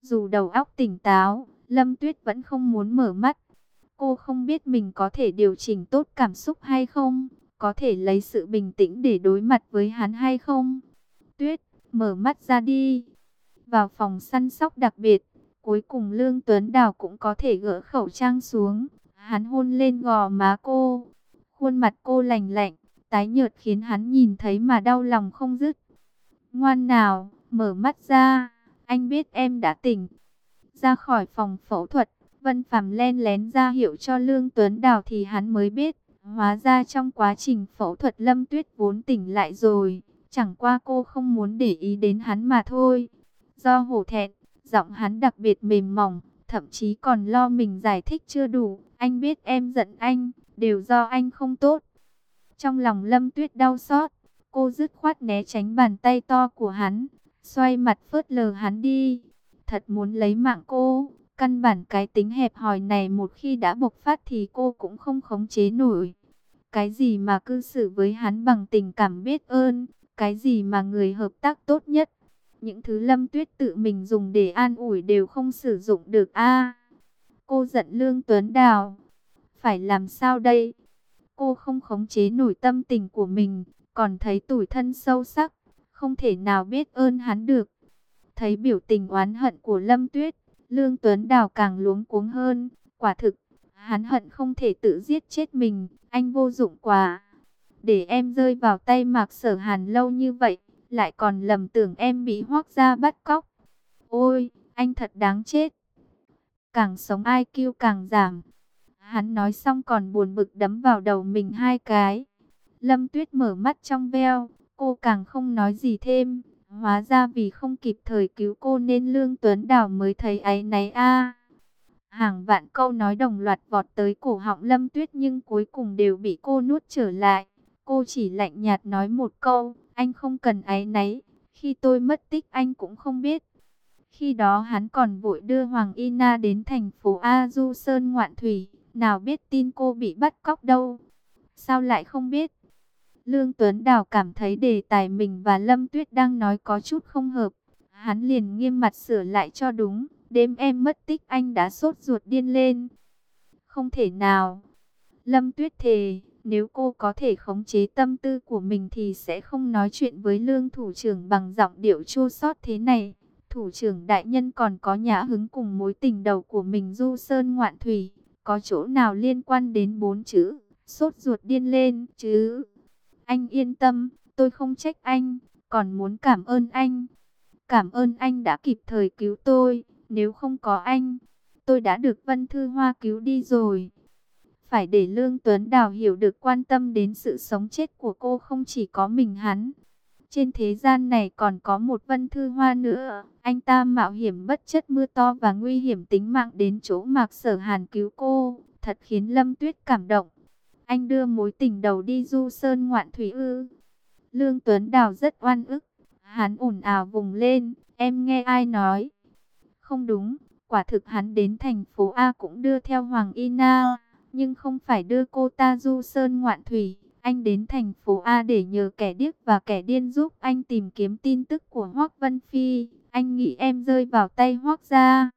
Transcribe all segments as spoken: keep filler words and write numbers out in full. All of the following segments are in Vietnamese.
Dù đầu óc tỉnh táo, Lâm Tuyết vẫn không muốn mở mắt. Cô không biết mình có thể điều chỉnh tốt cảm xúc hay không, có thể lấy sự bình tĩnh để đối mặt với hắn hay không. Tuyết, mở mắt ra đi. Vào phòng săn sóc đặc biệt, cuối cùng Lương Tuấn Đào cũng có thể gỡ khẩu trang xuống. Hắn hôn lên gò má cô. Khuôn mặt cô lành lạnh, tái nhợt khiến hắn nhìn thấy mà đau lòng không dứt. Ngoan nào, mở mắt ra, anh biết em đã tỉnh. Ra khỏi phòng phẫu thuật, Vân Phàm len lén ra hiệu cho Lương Tuấn Đào thì hắn mới biết. Hóa ra trong quá trình phẫu thuật Lâm Tuyết vốn tỉnh lại rồi. Chẳng qua cô không muốn để ý đến hắn mà thôi. Do hổ thẹn, giọng hắn đặc biệt mềm mỏng, thậm chí còn lo mình giải thích chưa đủ. Anh biết em giận anh, đều do anh không tốt. Trong lòng Lâm Tuyết đau xót, cô dứt khoát né tránh bàn tay to của hắn, xoay mặt phớt lờ hắn đi. Thật muốn lấy mạng cô, căn bản cái tính hẹp hòi này một khi đã bộc phát thì cô cũng không khống chế nổi. Cái gì mà cư xử với hắn bằng tình cảm biết ơn, cái gì mà người hợp tác tốt nhất. Những thứ Lâm Tuyết tự mình dùng để an ủi đều không sử dụng được a. Cô giận Lương Tuấn Đào. Phải làm sao đây? Cô không khống chế nổi tâm tình của mình, còn thấy tủi thân sâu sắc, không thể nào biết ơn hắn được. Thấy biểu tình oán hận của Lâm Tuyết, Lương Tuấn Đào càng luống cuống hơn. Quả thực, hắn hận không thể tự giết chết mình, anh vô dụng quá. Để em rơi vào tay Mạc Sở Hàn lâu như vậy, lại còn lầm tưởng em bị Hoắc gia bắt cóc. Ôi, anh thật đáng chết. Càng sống i kiu càng giảm. Hắn nói xong còn buồn bực đấm vào đầu mình hai cái. Lâm Tuyết mở mắt trong veo, cô càng không nói gì thêm. Hóa ra vì không kịp thời cứu cô nên Lương Tuấn Đào mới thấy áy náy a. Hàng vạn câu nói đồng loạt vọt tới cổ họng Lâm Tuyết nhưng cuối cùng đều bị cô nuốt trở lại. Cô chỉ lạnh nhạt nói một câu, anh không cần áy náy, khi tôi mất tích anh cũng không biết. Khi đó hắn còn vội đưa Hoàng Y Na đến thành phố A Du Sơn ngoạn thủy, nào biết tin cô bị bắt cóc đâu. Sao lại không biết? Lương Tuấn Đào cảm thấy đề tài mình và Lâm Tuyết đang nói có chút không hợp. Hắn liền nghiêm mặt sửa lại cho đúng. Đêm em mất tích anh đã sốt ruột điên lên. Không thể nào. Lâm Tuyết thề, nếu cô có thể khống chế tâm tư của mình thì sẽ không nói chuyện với Lương thủ trưởng bằng giọng điệu chua xót thế này. Thủ trưởng đại nhân còn có nhã hứng cùng mối tình đầu của mình Du Sơn ngoạn thủy. Có chỗ nào liên quan đến bốn chữ sốt ruột điên lên chứ? Anh yên tâm, tôi không trách anh, còn muốn cảm ơn anh. Cảm ơn anh đã kịp thời cứu tôi, nếu không có anh, tôi đã được Vân Thư Hoa cứu đi rồi. Phải để Lương Tuấn Đào hiểu được quan tâm đến sự sống chết của cô không chỉ có mình hắn. Trên thế gian này còn có một Vân Thư Hoa nữa. Anh ta mạo hiểm bất chấp mưa to và nguy hiểm tính mạng đến chỗ Mạc Sở Hàn cứu cô. Thật khiến Lâm Tuyết cảm động. Anh đưa mối tình đầu đi Du Sơn ngoạn thủy ư? Lương Tuấn Đào rất oan ức. Hắn ồn ào vùng lên. Em nghe ai nói? Không đúng. Quả thực hắn đến thành phố A cũng đưa theo Hoàng Y Na. Nhưng không phải đưa cô ta Du Sơn ngoạn thủy. Anh đến thành phố A để nhờ kẻ điếc và kẻ điên giúp anh tìm kiếm tin tức của Hoắc Vân Phi. Anh nghĩ em rơi vào tay Hoắc gia.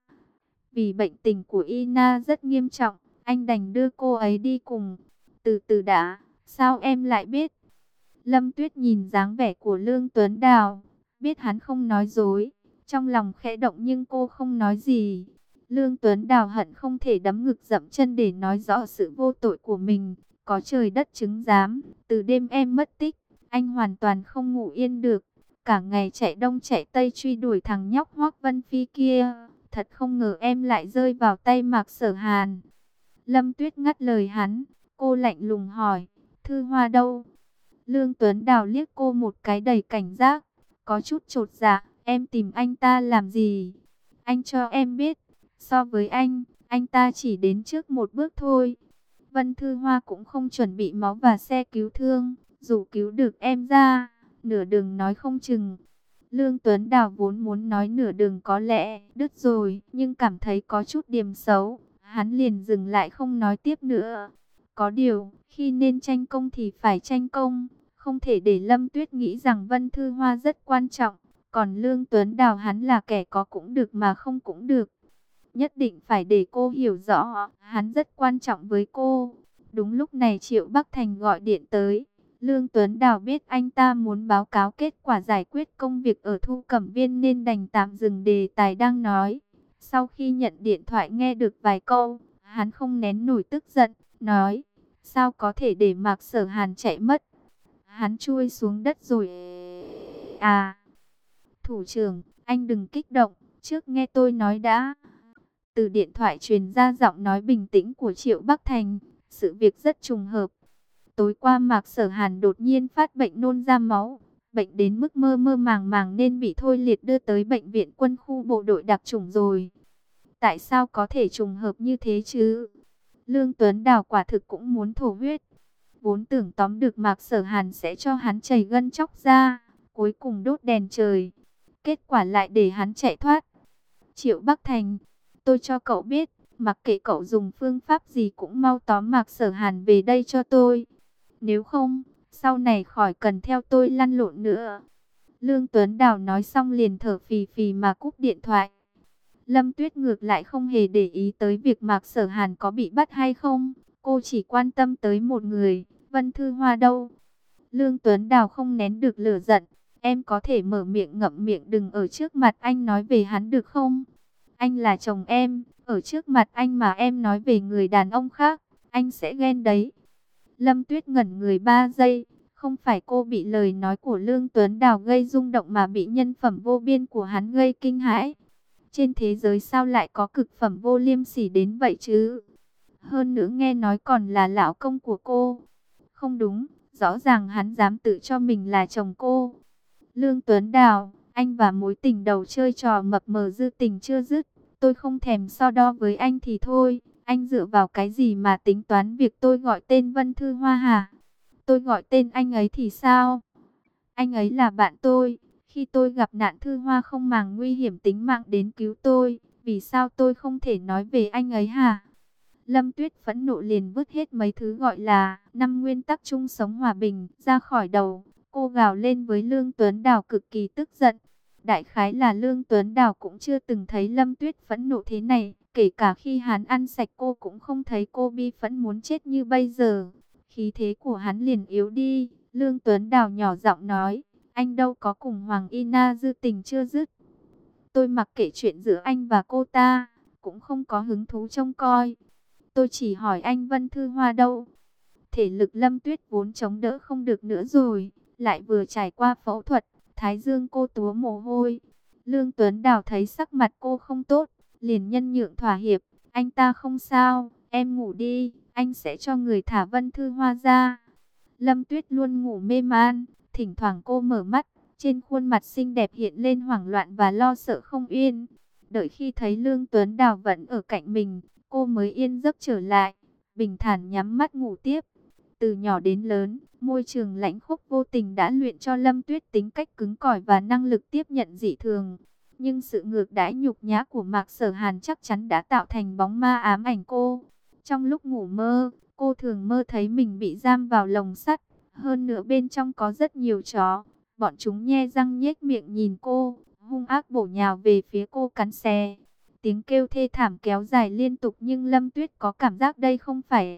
Vì bệnh tình của Ina rất nghiêm trọng, anh đành đưa cô ấy đi cùng. Từ từ đã, sao em lại biết? Lâm Tuyết nhìn dáng vẻ của Lương Tuấn Đào, biết hắn không nói dối. Trong lòng khẽ động nhưng cô không nói gì. Lương Tuấn Đào hận không thể đấm ngực dậm chân để nói rõ sự vô tội của mình. Có trời đất chứng giám, từ đêm em mất tích, anh hoàn toàn không ngủ yên được. Cả ngày chạy đông chạy tây truy đuổi thằng nhóc Hoắc Vân Phi kia. Thật không ngờ em lại rơi vào tay Mạc Sở Hàn. Lâm Tuyết ngắt lời hắn, cô lạnh lùng hỏi, Thư Hoa đâu? Lương Tuấn Đào liếc cô một cái đầy cảnh giác, có chút chột dạ, em tìm anh ta làm gì? Anh cho em biết, so với anh, anh ta chỉ đến trước một bước thôi. Vân Thư Hoa cũng không chuẩn bị máu và xe cứu thương, dù cứu được em ra, nửa đường nói không chừng. Lương Tuấn Đào vốn muốn nói nửa đường có lẽ đứt rồi, nhưng cảm thấy có chút điểm xấu, hắn liền dừng lại không nói tiếp nữa. Có điều, khi nên tranh công thì phải tranh công, không thể để Lâm Tuyết nghĩ rằng Vân Thư Hoa rất quan trọng, Còn Lương Tuấn Đào hắn là kẻ có cũng được mà không cũng được. Nhất định phải để cô hiểu rõ, hắn rất quan trọng với cô. Đúng lúc này Triệu Bắc Thành gọi điện tới. Lương Tuấn Đào biết anh ta muốn báo cáo kết quả giải quyết công việc ở Thu Cẩm Viên nên đành tạm dừng đề tài đang nói. Sau khi nhận điện thoại nghe được vài câu, hắn không nén nổi tức giận, nói, sao có thể để Mạc Sở Hàn chạy mất? Hắn chui xuống đất rồi. À, thủ trưởng, anh đừng kích động, trước nghe tôi nói đã. Từ điện thoại truyền ra giọng nói bình tĩnh của Triệu Bắc Thành, sự việc rất trùng hợp. Tối qua Mạc Sở Hàn đột nhiên phát bệnh nôn ra máu, bệnh đến mức mơ mơ màng màng nên bị thôi liệt đưa tới bệnh viện quân khu bộ đội đặc chủng rồi. Tại sao có thể trùng hợp như thế chứ? Lương Tuấn Đào quả thực cũng muốn thổ huyết. Vốn tưởng tóm được Mạc Sở Hàn sẽ cho hắn chảy gân chóc ra, cuối cùng đốt đèn trời. Kết quả lại để hắn chạy thoát. Triệu Bắc Thành, tôi cho cậu biết, mặc kệ cậu dùng phương pháp gì cũng mau tóm Mạc Sở Hàn về đây cho tôi. Nếu không, sau này khỏi cần theo tôi lăn lộn nữa. Lương Tuấn Đào nói xong liền thở phì phì mà cúp điện thoại. Lâm Tuyết ngược lại không hề để ý tới việc Mạc Sở Hàn có bị bắt hay không. Cô chỉ quan tâm tới một người, Vân Thư Hoa đâu. Lương Tuấn Đào không nén được lửa giận. Em có thể mở miệng ngậm miệng đừng ở trước mặt anh nói về hắn được không? Anh là chồng em, ở trước mặt anh mà em nói về người đàn ông khác, anh sẽ ghen đấy. Lâm Tuyết ngẩn người ba giây, không phải cô bị lời nói của Lương Tuấn Đào gây rung động mà bị nhân phẩm vô biên của hắn gây kinh hãi. Trên thế giới sao lại có cực phẩm vô liêm sỉ đến vậy chứ? Hơn nữa nghe nói còn là lão công của cô. Không đúng, rõ ràng hắn dám tự cho mình là chồng cô. Lương Tuấn Đào, anh và mối tình đầu chơi trò mập mờ dư tình chưa dứt. Tôi không thèm so đo với anh thì thôi. Anh dựa vào cái gì mà tính toán việc tôi gọi tên Vân Thư Hoa hả? Tôi gọi tên anh ấy thì sao? Anh ấy là bạn tôi. Khi tôi gặp nạn Thư Hoa không màng nguy hiểm tính mạng đến cứu tôi. Vì sao tôi không thể nói về anh ấy hả? Lâm Tuyết phẫn nộ liền vứt hết mấy thứ gọi là năm nguyên tắc chung sống hòa bình ra khỏi đầu. Cô gào lên với Lương Tuấn Đào cực kỳ tức giận. Đại khái là Lương Tuấn Đào cũng chưa từng thấy Lâm Tuyết phẫn nộ thế này. Kể cả khi hắn ăn sạch cô cũng không thấy cô bi phẫn muốn chết như bây giờ. Khí thế của hắn liền yếu đi. Lương Tuấn Đào nhỏ giọng nói. Anh đâu có cùng Hoàng Ina dư tình chưa dứt. Tôi mặc kệ chuyện giữa anh và cô ta. Cũng không có hứng thú trông coi. Tôi chỉ hỏi anh Vân Thư Hoa đâu. Thể lực Lâm Tuyết vốn chống đỡ không được nữa rồi. Lại vừa trải qua phẫu thuật. Thái dương cô túa mồ hôi. Lương Tuấn Đào thấy sắc mặt cô không tốt. Liền nhân nhượng thỏa hiệp. Anh ta không sao. Em ngủ đi. Anh sẽ cho người thả Vân Thư Hoa ra. Lâm Tuyết luôn ngủ mê man. Thỉnh thoảng cô mở mắt. Trên khuôn mặt xinh đẹp hiện lên hoảng loạn và lo sợ không yên. Đợi khi thấy Lương Tuấn Đào vẫn ở cạnh mình. Cô mới yên giấc trở lại. Bình thản nhắm mắt ngủ tiếp. Từ nhỏ đến lớn, môi trường lãnh khốc vô tình đã luyện cho Lâm Tuyết tính cách cứng cỏi và năng lực tiếp nhận dị thường. Nhưng sự ngược đãi nhục nhã của Mạc Sở Hàn chắc chắn đã tạo thành bóng ma ám ảnh cô. Trong lúc ngủ mơ, cô thường mơ thấy mình bị giam vào lồng sắt. Hơn nữa bên trong có rất nhiều chó. Bọn chúng nhe răng nhếch miệng nhìn cô, hung ác bổ nhào về phía cô cắn xé. Tiếng kêu thê thảm kéo dài liên tục nhưng Lâm Tuyết có cảm giác đây không phải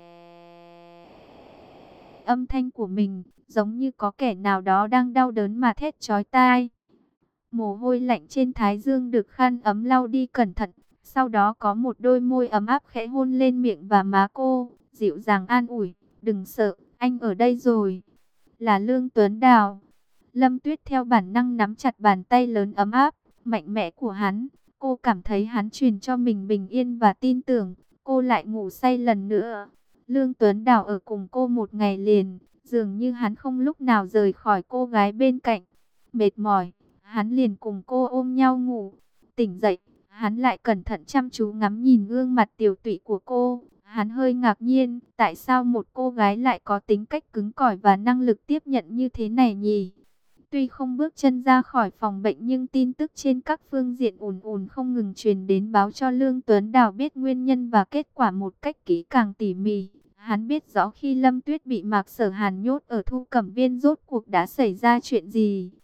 âm thanh của mình, giống như có kẻ nào đó đang đau đớn mà thét chói tai. Mồ hôi lạnh trên thái dương được khăn ấm lau đi cẩn thận, sau đó có một đôi môi ấm áp khẽ hôn lên miệng và má cô, dịu dàng an ủi, đừng sợ, anh ở đây rồi. Là Lương Tuấn Đào. Lâm Tuyết theo bản năng nắm chặt bàn tay lớn ấm áp, mạnh mẽ của hắn. Cô cảm thấy hắn truyền cho mình bình yên và tin tưởng. Cô lại ngủ say lần nữa. Lương Tuấn Đào ở cùng cô một ngày liền. Dường như hắn không lúc nào rời khỏi cô gái bên cạnh. Mệt mỏi, hắn liền cùng cô ôm nhau ngủ. Tỉnh dậy, hắn lại cẩn thận chăm chú ngắm nhìn gương mặt tiều tụy của cô. Hắn hơi ngạc nhiên, tại sao một cô gái lại có tính cách cứng cỏi và năng lực tiếp nhận như thế này nhỉ? Tuy không bước chân ra khỏi phòng bệnh nhưng tin tức trên các phương diện ùn ùn không ngừng truyền đến báo cho Lương Tuấn Đào biết nguyên nhân và kết quả một cách kỹ càng tỉ mỉ. Hắn biết rõ khi Lâm Tuyết bị Mạc Sở Hàn nhốt ở Thu Cẩm Viên rốt cuộc đã xảy ra chuyện gì.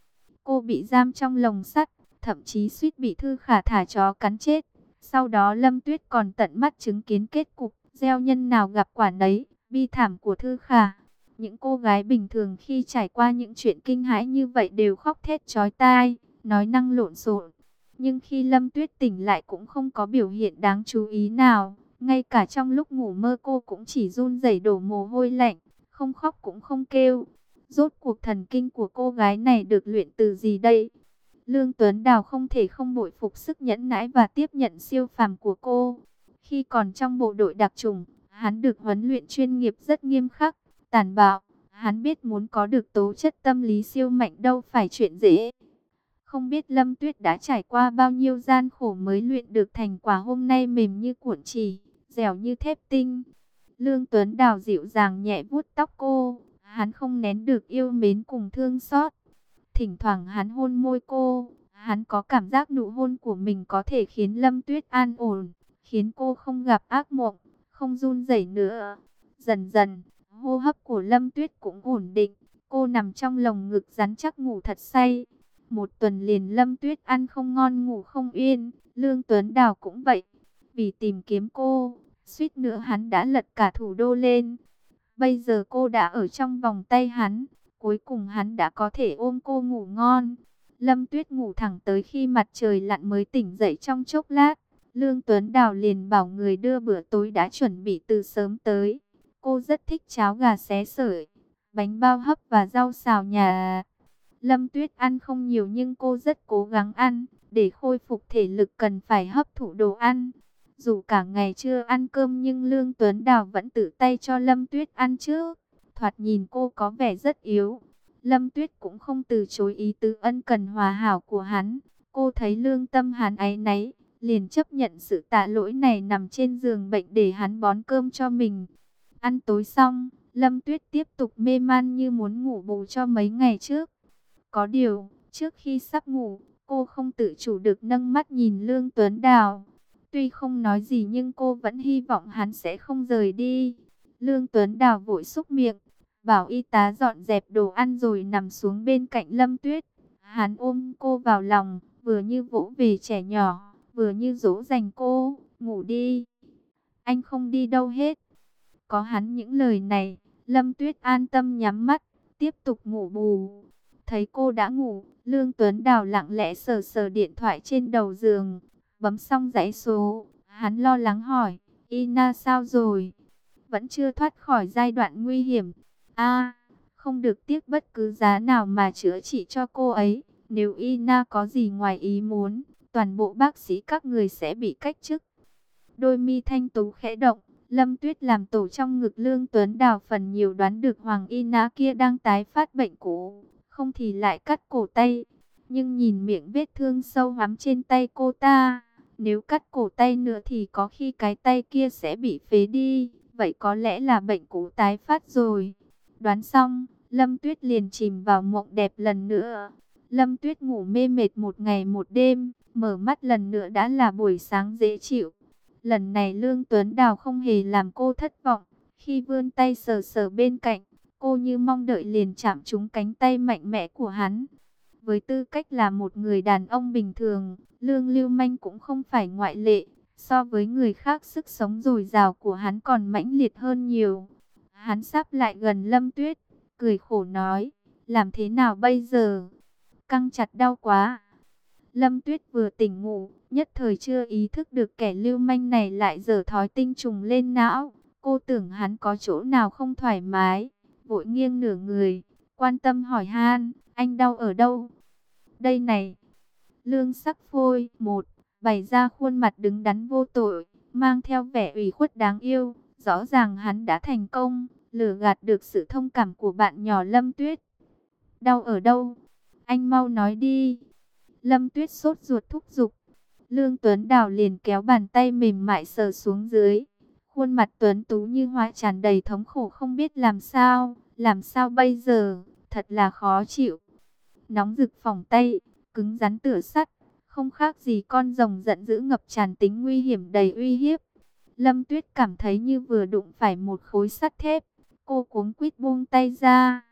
cô bị giam trong lồng sắt, thậm chí suýt bị Thư Khả thả chó cắn chết. Sau đó Lâm Tuyết còn tận mắt chứng kiến kết cục gieo nhân nào gặp quả nấy, bi thảm của Thư Khả. Những cô gái bình thường khi trải qua những chuyện kinh hãi như vậy đều khóc thét chói tai, nói năng lộn xộn. Nhưng khi Lâm Tuyết tỉnh lại cũng không có biểu hiện đáng chú ý nào. Ngay cả trong lúc ngủ mơ cô cũng chỉ run rẩy đổ mồ hôi lạnh, không khóc cũng không kêu. Rốt cuộc thần kinh của cô gái này được luyện từ gì đây? Lương Tuấn Đào không thể không bội phục sức nhẫn nãi và tiếp nhận siêu phàm của cô. Khi còn trong bộ đội đặc chủng, hắn được huấn luyện chuyên nghiệp rất nghiêm khắc, tàn bạo. Hắn biết muốn có được tố chất tâm lý siêu mạnh đâu phải chuyện dễ. Không biết Lâm Tuyết đã trải qua bao nhiêu gian khổ mới luyện được thành quả hôm nay mềm như cuộn chỉ, dẻo như thép tinh. Lương Tuấn Đào dịu dàng nhẹ vuốt tóc cô, hắn không nén được yêu mến cùng thương xót. Thỉnh thoảng hắn hôn môi cô, hắn có cảm giác nụ hôn của mình có thể khiến Lâm Tuyết an ổn, khiến cô không gặp ác mộng, không run rẩy nữa. Dần dần, hô hấp của Lâm Tuyết cũng ổn định, cô nằm trong lồng ngực rắn chắc ngủ thật say. Một tuần liền Lâm Tuyết ăn không ngon ngủ không yên, Lương Tuấn Đào cũng vậy. Vì tìm kiếm cô, suýt nữa hắn đã lật cả thủ đô lên. Bây giờ cô đã ở trong vòng tay hắn, cuối cùng hắn đã có thể ôm cô ngủ ngon. Lâm Tuyết ngủ thẳng tới khi mặt trời lặn mới tỉnh dậy trong chốc lát. Lương Tuấn Đào liền bảo người đưa bữa tối đã chuẩn bị từ sớm tới. Cô rất thích cháo gà xé sợi, bánh bao hấp và rau xào nhà. Lâm Tuyết ăn không nhiều nhưng cô rất cố gắng ăn, để khôi phục thể lực cần phải hấp thụ đồ ăn. Dù cả ngày chưa ăn cơm nhưng Lương Tuấn Đào vẫn tự tay cho Lâm Tuyết ăn trước. Thoạt nhìn cô có vẻ rất yếu. Lâm Tuyết cũng không từ chối ý tứ ân cần hòa hảo của hắn. Cô thấy lương tâm hắn áy náy, liền chấp nhận sự tạ lỗi này, nằm trên giường bệnh để hắn bón cơm cho mình. Ăn tối xong, Lâm Tuyết tiếp tục mê man như muốn ngủ bù cho mấy ngày trước. Có điều, trước khi sắp ngủ, cô không tự chủ được nâng mắt nhìn Lương Tuấn Đào. Tuy không nói gì nhưng cô vẫn hy vọng hắn sẽ không rời đi. Lương Tuấn Đào vội xúc miệng, bảo y tá dọn dẹp đồ ăn rồi nằm xuống bên cạnh Lâm Tuyết. Hắn ôm cô vào lòng, vừa như vỗ về trẻ nhỏ, vừa như dỗ dành cô, ngủ đi. Anh không đi đâu hết. Có hắn những lời này, Lâm Tuyết an tâm nhắm mắt, tiếp tục ngủ bù. Thấy cô đã ngủ, Lương Tuấn Đào lặng lẽ sờ sờ điện thoại trên đầu giường. Bấm xong dãy số, hắn lo lắng hỏi, Ina sao rồi? Vẫn chưa thoát khỏi giai đoạn nguy hiểm. A, không được tiếc bất cứ giá nào mà chữa trị cho cô ấy. Nếu Ina có gì ngoài ý muốn, toàn bộ bác sĩ các người sẽ bị cách chức. Đôi mi thanh tú khẽ động, Lâm Tuyết làm tổ trong ngực Lương Tuấn Đào phần nhiều đoán được Hoàng Ina kia đang tái phát bệnh cũ, không thì lại cắt cổ tay. Nhưng nhìn miệng vết thương sâu hoắm trên tay cô ta, nếu cắt cổ tay nữa thì có khi cái tay kia sẽ bị phế đi. Vậy có lẽ là bệnh cũ tái phát rồi. Đoán xong, Lâm Tuyết liền chìm vào mộng đẹp lần nữa. Lâm Tuyết ngủ mê mệt một ngày một đêm, mở mắt lần nữa đã là buổi sáng dễ chịu. Lần này Lương Tuấn Đào không hề làm cô thất vọng. Khi vươn tay sờ sờ bên cạnh, cô như mong đợi liền chạm trúng cánh tay mạnh mẽ của hắn. Với tư cách là một người đàn ông bình thường, Lương Lưu Manh cũng không phải ngoại lệ. So với người khác, sức sống dồi dào của hắn còn mãnh liệt hơn nhiều. Hắn sắp lại gần Lâm Tuyết, cười khổ nói, làm thế nào bây giờ? Căng chặt đau quá. Lâm Tuyết vừa tỉnh ngủ, nhất thời chưa ý thức được kẻ lưu manh này lại giở thói tinh trùng lên não. Cô tưởng hắn có chỗ nào không thoải mái, vội nghiêng nửa người, quan tâm hỏi han, anh đau ở đâu? Đây này. Lương sắc phôi, một, bày ra khuôn mặt đứng đắn vô tội, mang theo vẻ ủy khuất đáng yêu. Rõ ràng hắn đã thành công, lừa gạt được sự thông cảm của bạn nhỏ Lâm Tuyết. Đau ở đâu? Anh mau nói đi. Lâm Tuyết sốt ruột thúc giục. Lương Tuấn Đào liền kéo bàn tay mềm mại sờ xuống dưới. Khuôn mặt tuấn tú như hoa tràn đầy thống khổ không biết làm sao. Làm sao bây giờ? Thật là khó chịu. Nóng rực phỏng tay, cứng rắn tựa sắt. Không khác gì con rồng giận dữ ngập tràn tính nguy hiểm đầy uy hiếp. Lâm Tuyết cảm thấy như vừa đụng phải một khối sắt thép. Cô cuống quýt buông tay ra.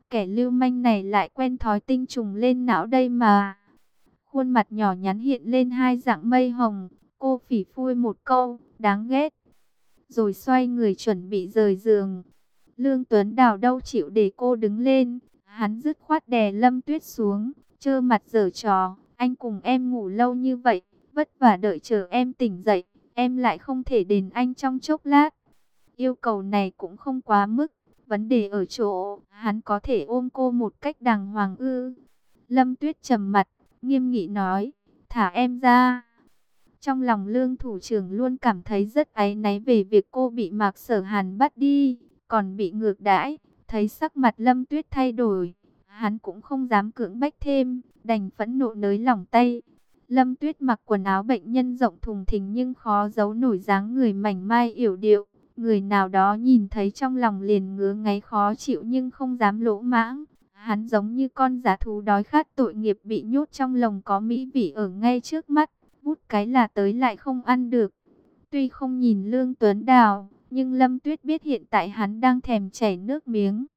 Kẻ lưu manh này lại quen thói tinh trùng lên não đây mà. Khuôn mặt nhỏ nhắn hiện lên hai dạng mây hồng. Cô phỉ phui một câu, đáng ghét. Rồi xoay người chuẩn bị rời giường. Lương Tuấn Đào đâu chịu để cô đứng lên. Hắn dứt khoát đè Lâm Tuyết xuống, trơ mặt giở trò. Anh cùng em ngủ lâu như vậy, vất vả đợi chờ em tỉnh dậy, em lại không thể đền anh trong chốc lát. Yêu cầu này cũng không quá mức. Vấn đề ở chỗ, hắn có thể ôm cô một cách đàng hoàng ư? Lâm Tuyết trầm mặt, nghiêm nghị nói, thả em ra. Trong lòng Lương thủ trưởng luôn cảm thấy rất áy náy về việc cô bị Mạc Sở Hàn bắt đi, còn bị ngược đãi. Thấy sắc mặt Lâm Tuyết thay đổi, hắn cũng không dám cưỡng bách thêm, đành phẫn nộ nới lỏng tay. Lâm Tuyết mặc quần áo bệnh nhân rộng thùng thình nhưng khó giấu nổi dáng người mảnh mai yểu điệu. Người nào đó nhìn thấy trong lòng liền ngứa ngáy khó chịu nhưng không dám lỗ mãng. Hắn giống như con dã thú đói khát tội nghiệp bị nhốt trong lồng có mỹ vị ở ngay trước mắt, bút cái là tới lại không ăn được. Tuy không nhìn Lương Tuấn Đào, nhưng Lâm Tuyết biết hiện tại hắn đang thèm chảy nước miếng.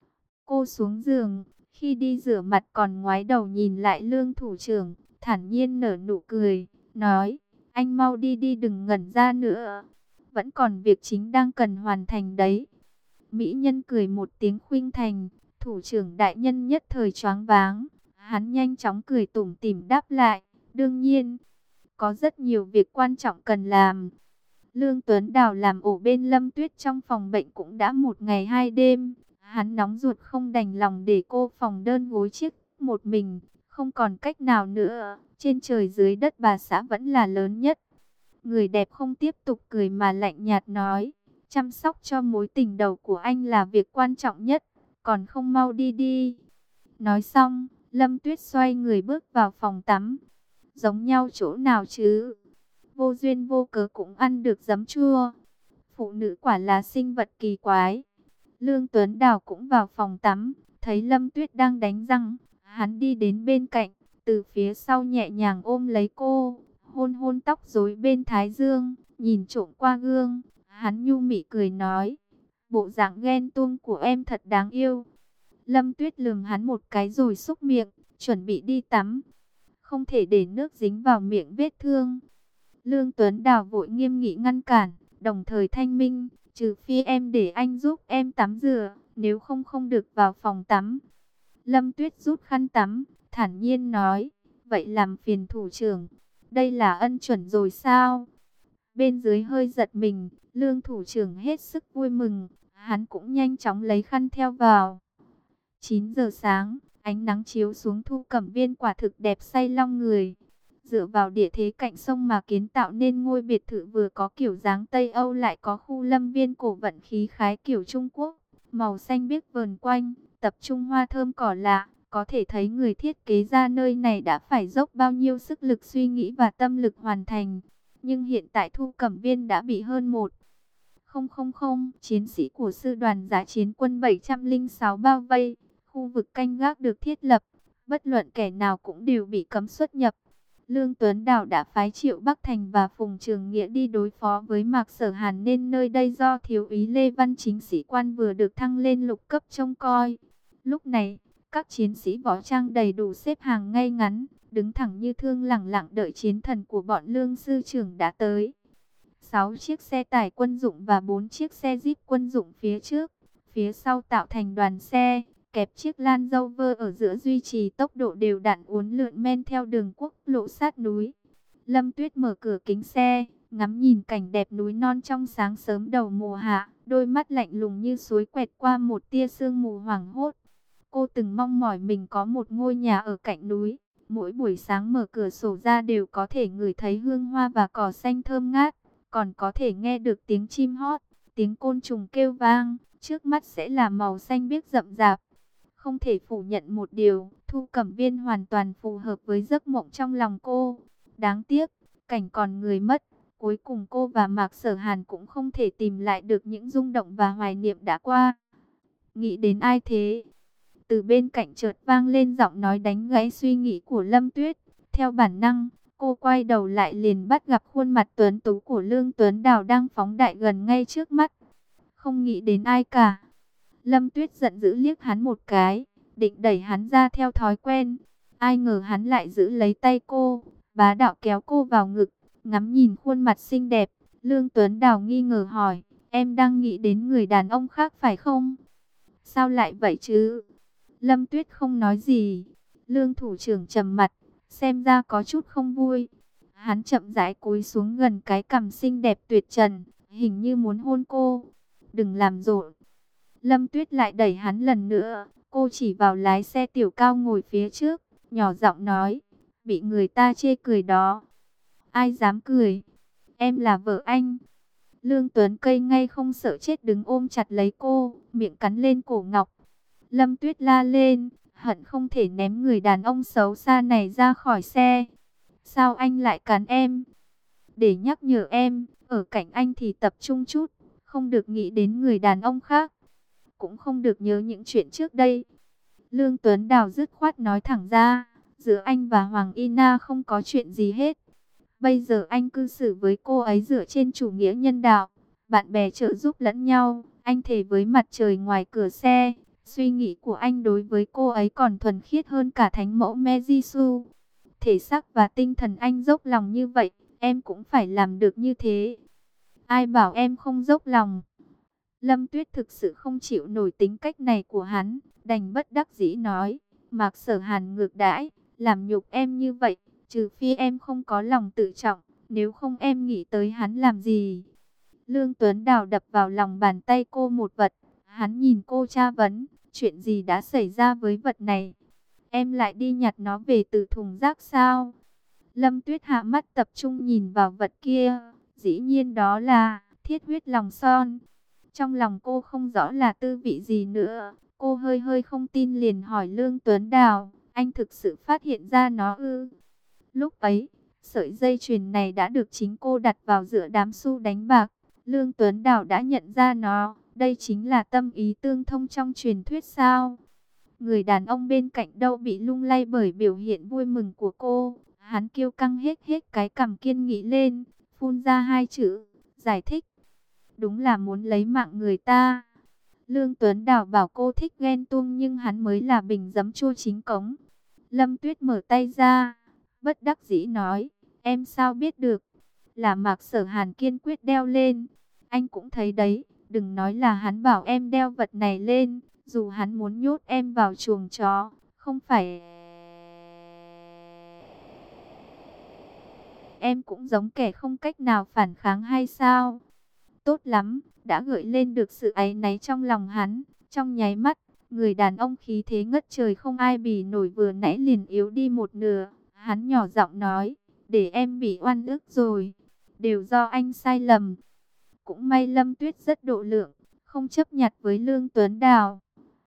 Cô xuống giường, khi đi rửa mặt còn ngoái đầu nhìn lại Lương thủ trưởng, thản nhiên nở nụ cười, nói, anh mau đi đi đừng ngẩn ra nữa. Vẫn còn việc chính đang cần hoàn thành đấy. Mỹ nhân cười một tiếng khuynh thành, thủ trưởng đại nhân nhất thời choáng váng. Hắn nhanh chóng cười tủm tỉm đáp lại, đương nhiên, có rất nhiều việc quan trọng cần làm. Lương Tuấn Đào làm ổ bên Lâm Tuyết trong phòng bệnh cũng đã một ngày hai đêm. Hắn nóng ruột không đành lòng để cô phòng đơn gối chiếc một mình, không còn cách nào nữa. Trên trời dưới đất bà xã vẫn là lớn nhất. Người đẹp không tiếp tục cười mà lạnh nhạt nói, chăm sóc cho mối tình đầu của anh là việc quan trọng nhất, còn không mau đi đi. Nói xong, Lâm Tuyết xoay người bước vào phòng tắm. Giống nhau chỗ nào chứ? Vô duyên vô cớ cũng ăn được giấm chua. Phụ nữ quả là sinh vật kỳ quái. Lương Tuấn Đào cũng vào phòng tắm, thấy Lâm Tuyết đang đánh răng. Hắn đi đến bên cạnh, từ phía sau nhẹ nhàng ôm lấy cô, hôn hôn tóc rối bên thái dương, nhìn trộm qua gương. Hắn nhu mị cười nói, bộ dạng ghen tuông của em thật đáng yêu. Lâm Tuyết lườm hắn một cái rồi xúc miệng, chuẩn bị đi tắm. Không thể để nước dính vào miệng vết thương. Lương Tuấn Đào vội nghiêm nghị ngăn cản, đồng thời thanh minh, trừ phi em để anh giúp em tắm rửa, nếu không không được vào phòng tắm. Lâm Tuyết rút khăn tắm, thản nhiên nói, vậy làm phiền thủ trưởng, đây là ân chuẩn rồi sao? Bên dưới hơi giật mình, Lương thủ trưởng hết sức vui mừng, hắn cũng nhanh chóng lấy khăn theo vào. chín giờ sáng, ánh nắng chiếu xuống Thu Cẩm Viên quả thực đẹp say long người. Dựa vào địa thế cạnh sông mà kiến tạo nên ngôi biệt thự vừa có kiểu dáng Tây Âu lại có khu lâm viên cổ vận khí khái kiểu Trung Quốc. Màu xanh biếc vờn quanh, tập trung hoa thơm cỏ lạ, có thể thấy người thiết kế ra nơi này đã phải dốc bao nhiêu sức lực suy nghĩ và tâm lực hoàn thành. Nhưng hiện tại Thu Cẩm Viên đã bị hơn một không không không chiến sĩ của sư đoàn dã chiến quân bảy trăm lẻ sáu bao vây. Khu vực canh gác được thiết lập, bất luận kẻ nào cũng đều bị cấm xuất nhập. Lương Tuấn Đào đã phái Triệu Bắc Thành và Phùng Trường Nghĩa đi đối phó với Mạc Sở Hàn nên nơi đây do thiếu úy Lê Văn Chính sĩ quan vừa được thăng lên lục cấp trông coi. Lúc này, các chiến sĩ võ trang đầy đủ xếp hàng ngay ngắn, đứng thẳng như thương lẳng lặng đợi chiến thần của bọn Lương sư trưởng đã tới. Sáu chiếc xe tải quân dụng và bốn chiếc xe Jeep quân dụng phía trước, phía sau tạo thành đoàn xe, kẹp chiếc Land Rover ở giữa duy trì tốc độ đều đặn uốn lượn men theo đường quốc lộ sát núi. Lâm Tuyết mở cửa kính xe, ngắm nhìn cảnh đẹp núi non trong sáng sớm đầu mùa hạ, đôi mắt lạnh lùng như suối quẹt qua một tia sương mù hoảng hốt. Cô từng mong mỏi mình có một ngôi nhà ở cạnh núi, mỗi buổi sáng mở cửa sổ ra đều có thể ngửi thấy hương hoa và cỏ xanh thơm ngát, còn có thể nghe được tiếng chim hót, tiếng côn trùng kêu vang, trước mắt sẽ là màu xanh biếc rậm rạp. Không thể phủ nhận một điều, Thu Cẩm Viên hoàn toàn phù hợp với giấc mộng trong lòng cô. Đáng tiếc, cảnh còn người mất, cuối cùng cô và Mạc Sở Hàn cũng không thể tìm lại được những rung động và hoài niệm đã qua. Nghĩ đến ai thế? Từ bên cạnh chợt vang lên giọng nói đánh gãy suy nghĩ của Lâm Tuyết. Theo bản năng, cô quay đầu lại liền bắt gặp khuôn mặt tuấn tú của Lương Tuấn Đào đang phóng đại gần ngay trước mắt. Không nghĩ đến ai cả. Lâm Tuyết giận dữ liếc hắn một cái, định đẩy hắn ra theo thói quen. Ai ngờ hắn lại giữ lấy tay cô, bá đạo kéo cô vào ngực, ngắm nhìn khuôn mặt xinh đẹp. Lương Tuấn Đào nghi ngờ hỏi, em đang nghĩ đến người đàn ông khác phải không? Sao lại vậy chứ? Lâm Tuyết không nói gì. Lương thủ trưởng trầm mặt, xem ra có chút không vui. Hắn chậm rãi cúi xuống gần cái cằm xinh đẹp tuyệt trần, hình như muốn hôn cô. Đừng làm rộn. Lâm Tuyết lại đẩy hắn lần nữa. Cô chỉ vào lái xe tiểu cao ngồi phía trước, nhỏ giọng nói, bị người ta chê cười đó. Ai dám cười? Em là vợ anh. Lương Tuấn cây ngay không sợ chết đứng ôm chặt lấy cô, miệng cắn lên cổ Ngọc. Lâm Tuyết la lên, hận không thể ném người đàn ông xấu xa này ra khỏi xe. Sao anh lại cắn em? Để nhắc nhở em, ở cạnh anh thì tập trung chút, không được nghĩ đến người đàn ông khác, cũng không được nhớ những chuyện trước đây. Lương Tuấn Đào dứt khoát nói thẳng ra, giữa anh và Hoàng Y Na không có chuyện gì hết. Bây giờ anh cư xử với cô ấy dựa trên chủ nghĩa nhân đạo, bạn bè trợ giúp lẫn nhau. Anh thề với mặt trời ngoài cửa xe, suy nghĩ của anh đối với cô ấy còn thuần khiết hơn cả thánh mẫu Mejisu. Thể xác và tinh thần anh dốc lòng như vậy, em cũng phải làm được như thế. Ai bảo em không dốc lòng? Lâm Tuyết thực sự không chịu nổi tính cách này của hắn, đành bất đắc dĩ nói, Mạc Sở Hàn ngược đãi, làm nhục em như vậy, trừ phi em không có lòng tự trọng, nếu không em nghĩ tới hắn làm gì. Lương Tuấn Đào đập vào lòng bàn tay cô một vật, hắn nhìn cô tra vấn, chuyện gì đã xảy ra với vật này? Em lại đi nhặt nó về từ thùng rác sao? Lâm Tuyết hạ mắt tập trung nhìn vào vật kia, dĩ nhiên đó là thiết huyết lòng son. Trong lòng cô không rõ là tư vị gì nữa, cô hơi hơi không tin liền hỏi Lương Tuấn Đào, anh thực sự phát hiện ra nó ư? Lúc ấy, sợi dây chuyền này đã được chính cô đặt vào giữa đám xu đánh bạc. Lương Tuấn Đào đã nhận ra nó, đây chính là tâm ý tương thông trong truyền thuyết sao? Người đàn ông bên cạnh đâu bị lung lay bởi biểu hiện vui mừng của cô. Hắn kiêu căng hết hết cái cằm kiên nghị lên, phun ra hai chữ, giải thích. Đúng là muốn lấy mạng người ta. Lương Tuấn Đào bảo cô thích ghen tuông nhưng hắn mới là bình giấm chua chính cống. Lâm Tuyết mở tay ra, bất đắc dĩ nói, em sao biết được? Là Mạc Sở Hàn kiên quyết đeo lên. Anh cũng thấy đấy, đừng nói là hắn bảo em đeo vật này lên, dù hắn muốn nhốt em vào chuồng chó, không phải em cũng giống kẻ không cách nào phản kháng hay sao? Tốt lắm, đã gợi lên được sự áy náy trong lòng hắn. Trong nháy mắt, người đàn ông khí thế ngất trời không ai bì nổi vừa nãy liền yếu đi một nửa. Hắn nhỏ giọng nói, để em bị oan ức rồi, đều do anh sai lầm. Cũng may Lâm Tuyết rất độ lượng, không chấp nhặt với Lương Tuấn Đào.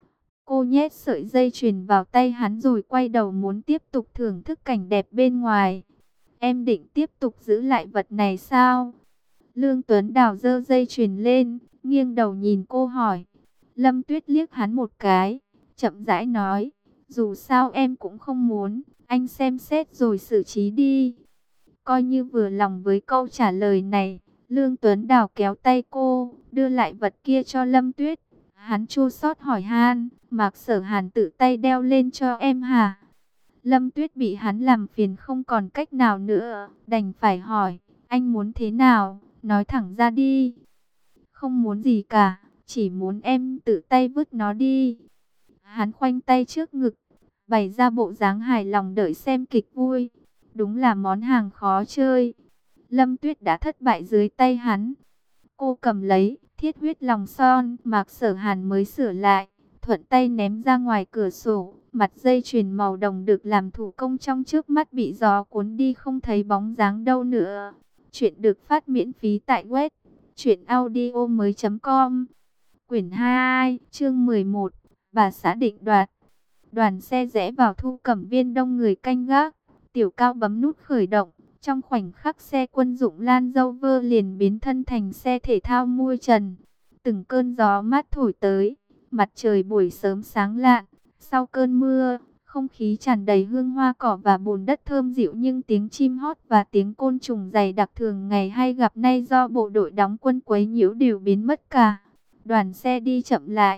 Cô nhét sợi dây chuyền vào tay hắn rồi quay đầu muốn tiếp tục thưởng thức cảnh đẹp bên ngoài. Em định tiếp tục giữ lại vật này sao? Lương Tuấn Đào giơ dây chuyền lên, nghiêng đầu nhìn cô hỏi. Lâm Tuyết liếc hắn một cái, chậm rãi nói, dù sao em cũng không muốn, anh xem xét rồi xử trí đi. Coi như vừa lòng với câu trả lời này, Lương Tuấn Đào kéo tay cô, đưa lại vật kia cho Lâm Tuyết. Hắn chua xót hỏi han, Mạc Sở Hàn tự tay đeo lên cho em hả? Lâm Tuyết bị hắn làm phiền không còn cách nào nữa, đành phải hỏi, anh muốn thế nào? Nói thẳng ra đi. Không muốn gì cả, chỉ muốn em tự tay vứt nó đi. Hắn khoanh tay trước ngực, bày ra bộ dáng hài lòng đợi xem kịch vui. Đúng là món hàng khó chơi. Lâm Tuyết đã thất bại dưới tay hắn. Cô cầm lấy thiết huyết lòng son Mạc Sở Hàn mới sửa lại, thuận tay ném ra ngoài cửa sổ. Mặt dây chuyền màu đồng được làm thủ công trong trước mắt bị gió cuốn đi không thấy bóng dáng đâu nữa. Chuyện được phát miễn phí tại web truyện audio mới chấm com. Quyển hai, chương mười một, bà xã định đoạt. Đoàn xe rẽ vào Thu Cẩm Viên đông người canh gác. Tiểu Cao bấm nút khởi động. Trong khoảnh khắc xe quân dụng Land Rover liền biến thân thành xe thể thao mui trần. Từng cơn gió mát thổi tới. Mặt trời buổi sớm sáng lạn. Sau cơn mưa, không khí tràn đầy hương hoa cỏ và bùn đất thơm dịu, nhưng tiếng chim hót và tiếng côn trùng dày đặc thường ngày hay gặp nay do bộ đội đóng quân quấy nhiễu đều biến mất cả. Đoàn xe đi chậm lại,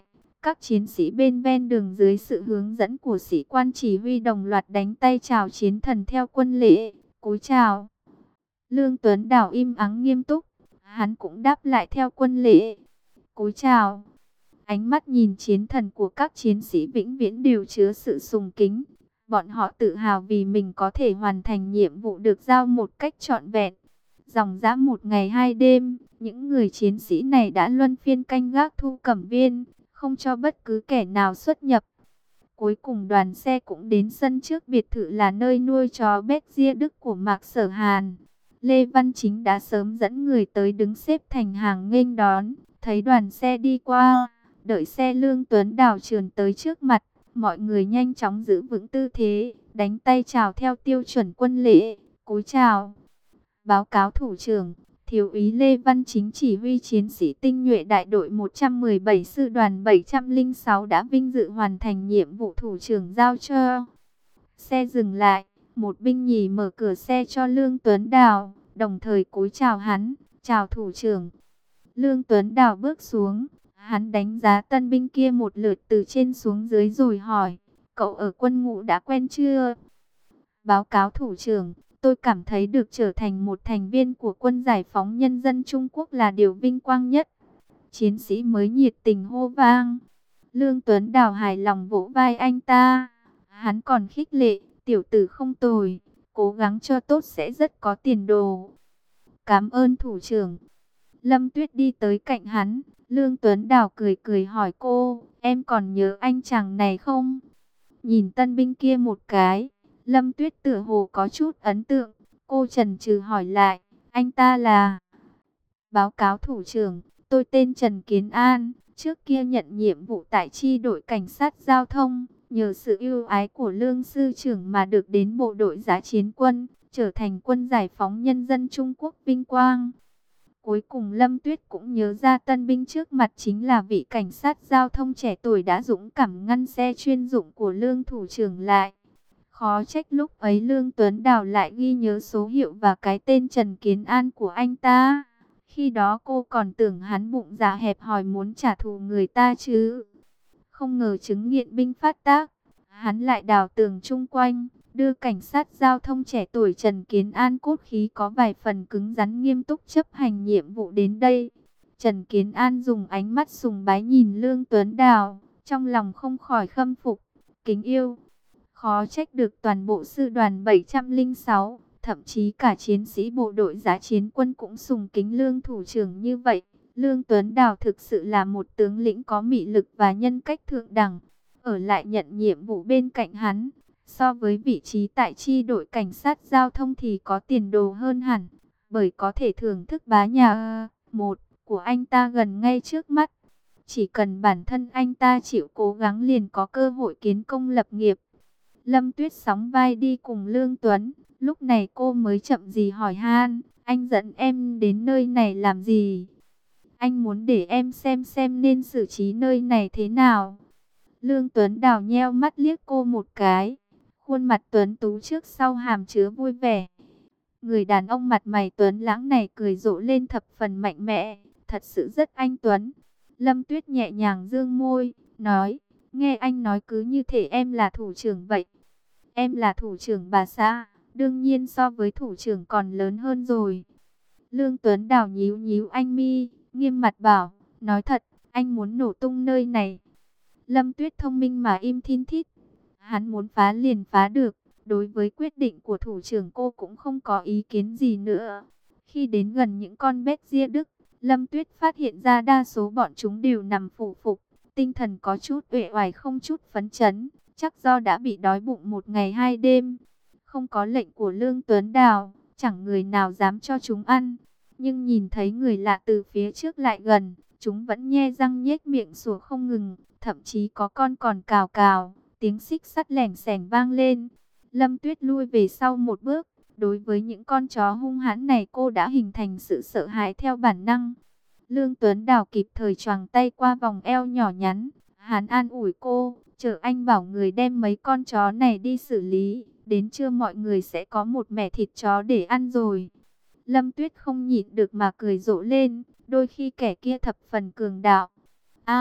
Các chiến sĩ bên ven đường dưới sự hướng dẫn của sĩ quan chỉ huy đồng loạt đánh tay chào chiến thần theo quân lễ, cúi chào. Lương Tuấn Đào im ắng nghiêm túc, hắn cũng đáp lại theo quân lễ, cúi chào. Ánh mắt nhìn chiến thần của các chiến sĩ vĩnh viễn đều chứa sự sùng kính. Bọn họ tự hào vì mình có thể hoàn thành nhiệm vụ được giao một cách trọn vẹn. Dòng dã một ngày hai đêm, những người chiến sĩ này đã luân phiên canh gác Thu Cẩm Viên, không cho bất cứ kẻ nào xuất nhập. Cuối cùng đoàn xe cũng đến sân trước biệt thự là nơi nuôi chó Béc-ria Đức của Mạc Sở Hàn. Lê Văn Chính đã sớm dẫn người tới đứng xếp thành hàng nghênh đón, thấy đoàn xe đi qua, đợi xe Lương Tuấn Đào trườn tới trước mặt, mọi người nhanh chóng giữ vững tư thế, đánh tay chào theo tiêu chuẩn quân lễ, cúi chào. Báo cáo thủ trưởng, thiếu úy Lê Văn Chính chỉ huy chiến sĩ tinh nhuệ đại đội một trăm mười bảy sư đoàn bảy trăm lẻ sáu đã vinh dự hoàn thành nhiệm vụ thủ trưởng giao cho. Xe dừng lại, một binh nhì mở cửa xe cho Lương Tuấn Đào, đồng thời cúi chào hắn, chào thủ trưởng. Lương Tuấn Đào bước xuống, hắn đánh giá tân binh kia một lượt từ trên xuống dưới rồi hỏi, cậu ở quân ngũ đã quen chưa? Báo cáo thủ trưởng, tôi cảm thấy được trở thành một thành viên của quân giải phóng nhân dân Trung Quốc là điều vinh quang nhất. Chiến sĩ mới nhiệt tình hô vang. Lương Tuấn Đào hài lòng vỗ vai anh ta. Hắn còn khích lệ, tiểu tử không tồi, cố gắng cho tốt sẽ rất có tiền đồ. Cảm ơn thủ trưởng. Lâm Tuyết đi tới cạnh hắn. Lương Tuấn Đào cười cười hỏi cô, em còn nhớ anh chàng này không? Nhìn tân binh kia một cái, Lâm Tuyết tựa hồ có chút ấn tượng. Cô chần chừ hỏi lại, anh ta là? Báo cáo thủ trưởng, tôi tên Trần Kiến An, trước kia nhận nhiệm vụ tại chi đội cảnh sát giao thông. Nhờ sự ưu ái của Lương sư trưởng mà được đến bộ đội giá chiến quân, trở thành quân giải phóng nhân dân Trung Quốc vinh quang. Cuối cùng Lâm Tuyết cũng nhớ ra tân binh trước mặt chính là vị cảnh sát giao thông trẻ tuổi đã dũng cảm ngăn xe chuyên dụng của Lương thủ trưởng lại. Khó trách lúc ấy Lương Tuấn Đào lại ghi nhớ số hiệu và cái tên Trần Kiến An của anh ta. Khi đó cô còn tưởng hắn bụng dạ hẹp hòi muốn trả thù người ta chứ. Không ngờ chứng nghiện binh phát tác, hắn lại đào tường chung quanh, đưa cảnh sát giao thông trẻ tuổi Trần Kiến An cốt khí có vài phần cứng rắn nghiêm túc chấp hành nhiệm vụ đến đây. Trần Kiến An dùng ánh mắt sùng bái nhìn Lương Tuấn Đào, trong lòng không khỏi khâm phục, kính yêu. Khó trách được toàn bộ sư đoàn bảy trăm lẻ sáu, thậm chí cả chiến sĩ bộ đội giá chiến quân cũng sùng kính Lương thủ trưởng như vậy. Lương Tuấn Đào thực sự là một tướng lĩnh có mị lực và nhân cách thượng đẳng. Ở lại nhận nhiệm vụ bên cạnh hắn, so với vị trí tại chi đội cảnh sát giao thông thì có tiền đồ hơn hẳn. Bởi có thể thưởng thức bá nhà một của anh ta gần ngay trước mắt. Chỉ cần bản thân anh ta chịu cố gắng liền có cơ hội kiến công lập nghiệp. Lâm Tuyết sóng vai đi cùng Lương Tuấn. Lúc này cô mới chậm gì hỏi han, anh dẫn em đến nơi này làm gì? Anh muốn để em xem xem nên xử trí nơi này thế nào. Lương Tuấn Đào nheo mắt liếc cô một cái. Khuôn mặt tuấn tú trước sau hàm chứa vui vẻ. Người đàn ông mặt mày tuấn lãng này cười rộ lên thập phần mạnh mẽ. Thật sự rất anh tuấn. Lâm Tuyết nhẹ nhàng dương môi, nói, nghe anh nói cứ như thể em là thủ trưởng vậy. Em là thủ trưởng bà xã, đương nhiên so với thủ trưởng còn lớn hơn rồi. Lương Tuấn Đào nhíu nhíu anh mi, nghiêm mặt bảo, nói thật, anh muốn nổ tung nơi này. Lâm Tuyết thông minh mà im thin thít. Hắn muốn phá liền phá được. Đối với quyết định của thủ trưởng cô cũng không có ý kiến gì nữa. Khi đến gần những con Béc-ria Đức, Lâm Tuyết phát hiện ra đa số bọn chúng đều nằm phủ phục. Tinh thần có chút uể oải không chút phấn chấn. Chắc do đã bị đói bụng một ngày hai đêm. Không có lệnh của Lương Tuấn Đào, chẳng người nào dám cho chúng ăn. Nhưng nhìn thấy người lạ từ phía trước lại gần, chúng vẫn nhe răng nhếch miệng sủa không ngừng. Thậm chí có con còn cào cào, tiếng xích sắt lẻng xẻng vang lên. Lâm Tuyết lui về sau một bước. Đối với những con chó hung hãn này cô đã hình thành sự sợ hãi theo bản năng. Lương Tuấn Đào kịp thời choàng tay qua vòng eo nhỏ nhắn. Hắn an ủi cô, chờ anh bảo người đem mấy con chó này đi xử lý. Đến trưa mọi người sẽ có một mẻ thịt chó để ăn rồi. Lâm Tuyết không nhịn được mà cười rộ lên. Đôi khi kẻ kia thập phần cường đạo. A,